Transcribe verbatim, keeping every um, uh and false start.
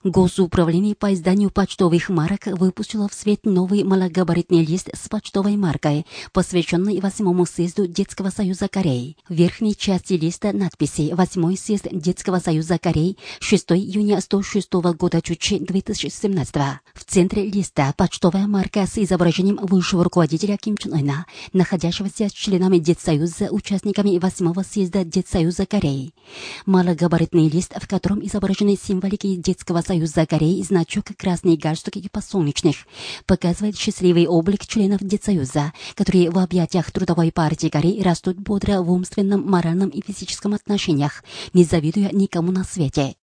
Госуправление по изданию почтовых марок выпустило в свет новый малогабаритный лист с почтовой маркой, посвященный восьмому съезду Детского союза Кореи. В верхней части листа надписи «Восьмой съезд Детского союза Кореи, шестого июня сто шестого года Чучи две тысячи семнадцатого». В центре листа почтовая марка с изображением высшего руководителя Ким Чен Ына, находящегося с членами Детсоюза, участниками восьмого съезда Детсоюза Кореи. Малогабаритный лист, в котором изображены символики Детского союза Кореи, значок, красный галстук и подсолнечных, показывает счастливый облик членов Детсоюза, которые в объятиях Трудовой партии Кореи растут бодро в умственном, моральном и физическом отношениях, не завидуя никому на свете.